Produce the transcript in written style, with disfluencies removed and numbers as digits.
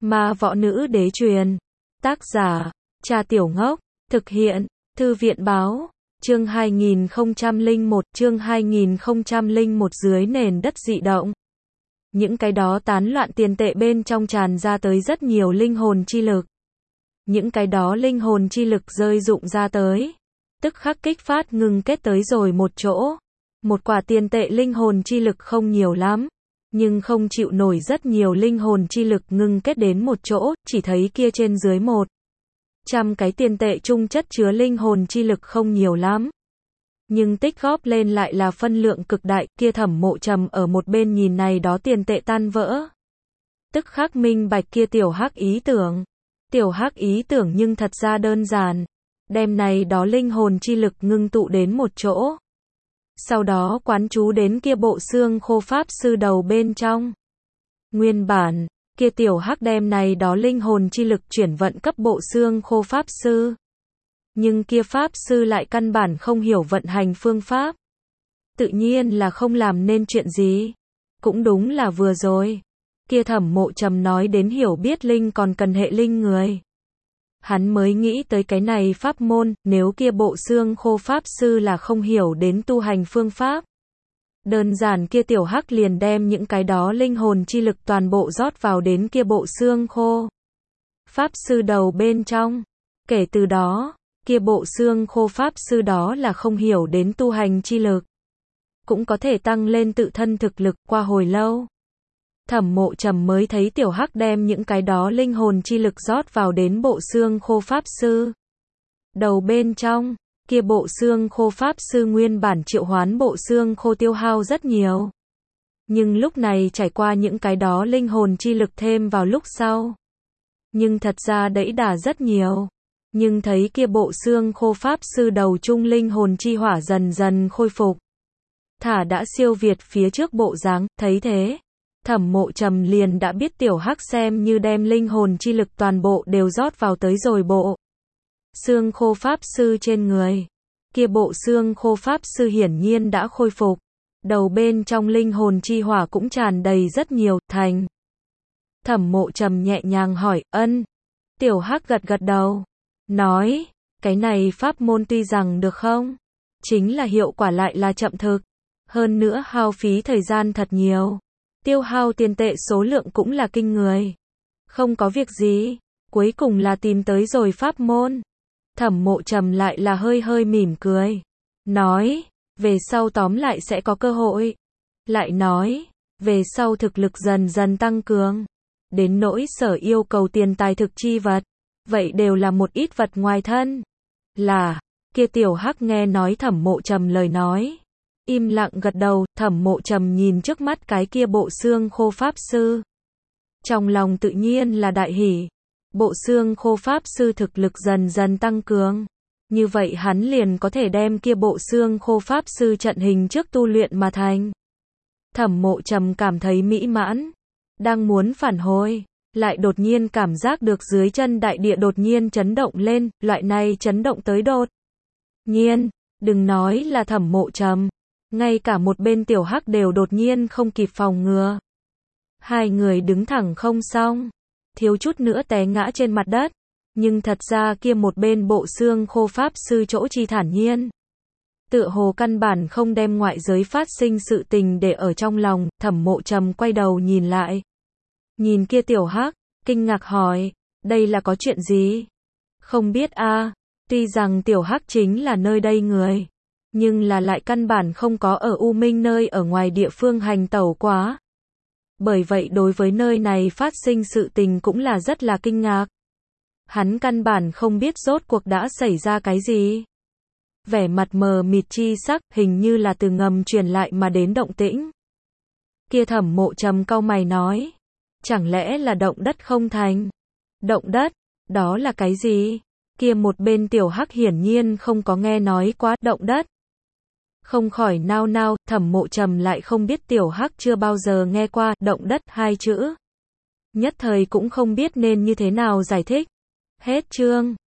Ma võ nữ đế truyền. Tác giả, Cha Tiểu Ngốc. Thực hiện, Thư viện báo. Chương 2001 dưới nền đất dị động. Những cái đó tán loạn tiền tệ bên trong tràn ra tới rất nhiều linh hồn chi lực. Những cái đó linh hồn chi lực rơi rụng ra tới, tức khắc kích phát ngừng kết tới rồi một chỗ. Một quả tiền tệ linh hồn chi lực không nhiều lắm, nhưng không chịu nổi rất nhiều linh hồn chi lực ngừng kết đến một chỗ, chỉ thấy kia trên dưới 100 cái tiền tệ chung chất chứa linh hồn chi lực không nhiều lắm. Nhưng tích góp lên lại là phân lượng cực đại, kia Thẩm Mộ Trầm ở một bên nhìn này đó tiền tệ tan vỡ. Tức khắc minh bạch kia tiểu hắc ý tưởng. Tiểu hắc ý tưởng nhưng thật ra đơn giản. Đem này đó linh hồn chi lực ngưng tụ đến một chỗ. Sau đó quán chú đến kia bộ xương khô pháp sư đầu bên trong. Nguyên bản, kia tiểu hắc đem này đó linh hồn chi lực chuyển vận cấp bộ xương khô pháp sư. Nhưng kia pháp sư lại căn bản không hiểu vận hành phương pháp. Tự nhiên là không làm nên chuyện gì. Cũng đúng là vừa rồi. Kia Thẩm Mộ Trầm nói đến hiểu biết linh còn cần hệ linh người. Hắn mới nghĩ tới cái này pháp môn, nếu kia bộ xương khô pháp sư là không hiểu đến tu hành phương pháp. Đơn giản kia tiểu hắc liền đem những cái đó linh hồn chi lực toàn bộ rót vào đến kia bộ xương khô pháp sư đầu bên trong. Kể từ đó, kia bộ xương khô pháp sư đó là không hiểu đến tu hành chi lực. Cũng có thể tăng lên tự thân thực lực. Qua hồi lâu, Thẩm Mộ Trầm mới thấy tiểu hắc đem những cái đó linh hồn chi lực rót vào đến bộ xương khô pháp sư đầu bên trong. Kia bộ xương khô pháp sư nguyên bản triệu hoán bộ xương khô tiêu hao rất nhiều. Nhưng lúc này trải qua những cái đó linh hồn chi lực thêm vào lúc sau. Nhưng thật ra đẫy đà rất nhiều. Nhưng thấy kia bộ xương khô pháp sư đầu trung linh hồn chi hỏa dần dần khôi phục. Thả đã siêu việt phía trước bộ dáng, thấy thế. Thẩm Mộ Trầm liền đã biết tiểu hắc xem như đem linh hồn chi lực toàn bộ đều rót vào tới rồi bộ xương khô pháp sư trên người. Kia bộ xương khô pháp sư hiển nhiên đã khôi phục. Đầu bên trong linh hồn chi hỏa cũng tràn đầy rất nhiều, thành. Thẩm Mộ Trầm nhẹ nhàng hỏi, ân. Tiểu hắc gật gật đầu. Nói, cái này pháp môn tuy rằng được không? Chính là hiệu quả lại là chậm thực. Hơn nữa hao phí thời gian thật nhiều. Tiêu hao tiền tệ số lượng cũng là kinh người. Không có việc gì. Cuối cùng là tìm tới rồi pháp môn. Thẩm Mộ Trầm lại là hơi hơi mỉm cười. Nói, về sau tóm lại sẽ có cơ hội. Lại nói, về sau thực lực dần dần tăng cường. Đến nỗi sở yêu cầu tiền tài thực chi vật. Vậy đều là một ít vật ngoài thân. Là, kia tiểu hắc nghe nói Thẩm Mộ Trầm lời nói. Im lặng gật đầu. Thẩm Mộ Trầm nhìn trước mắt cái kia bộ xương khô pháp sư. Trong lòng tự nhiên là đại hỉ. Bộ xương khô pháp sư thực lực dần dần tăng cường. Như vậy hắn liền có thể đem kia bộ xương khô pháp sư trận hình trước tu luyện mà thành. Thẩm Mộ Trầm cảm thấy mỹ mãn. Đang muốn phản hồi. Lại đột nhiên cảm giác được dưới chân đại địa đột nhiên chấn động lên. Loại này chấn động tới đột nhiên. Đừng nói là Thẩm Mộ Trầm. Ngay cả một bên tiểu hắc đều đột nhiên không kịp phòng ngừa. Hai người đứng thẳng không xong. Thiếu chút nữa té ngã trên mặt đất. Nhưng thật ra kia một bên bộ xương khô pháp sư chỗ chi thản nhiên. Tựa hồ căn bản không đem ngoại giới phát sinh sự tình để ở trong lòng. Thẩm Mộ Trầm quay đầu nhìn lại. Nhìn kia tiểu hắc, kinh ngạc hỏi, đây là có chuyện gì? Không biết a. Tuy rằng tiểu hắc chính là nơi đây người. Nhưng là lại căn bản không có ở U Minh nơi ở ngoài địa phương hành tẩu quá. Bởi vậy đối với nơi này phát sinh sự tình cũng là rất là kinh ngạc. Hắn căn bản không biết rốt cuộc đã xảy ra cái gì. Vẻ mặt mờ mịt chi sắc, hình như là từ ngầm truyền lại mà đến động tĩnh. Kia Thẩm Mộ Trầm cau mày nói. Chẳng lẽ là động đất không thành? Động đất? Đó là cái gì? Kia một bên tiểu hắc hiển nhiên không có nghe nói quá động đất. Không khỏi nao nao. Thẩm Mộ Trầm lại không biết tiểu hắc chưa bao giờ nghe qua động đất hai chữ. Nhất thời cũng không biết nên như thế nào giải thích. Hết chương.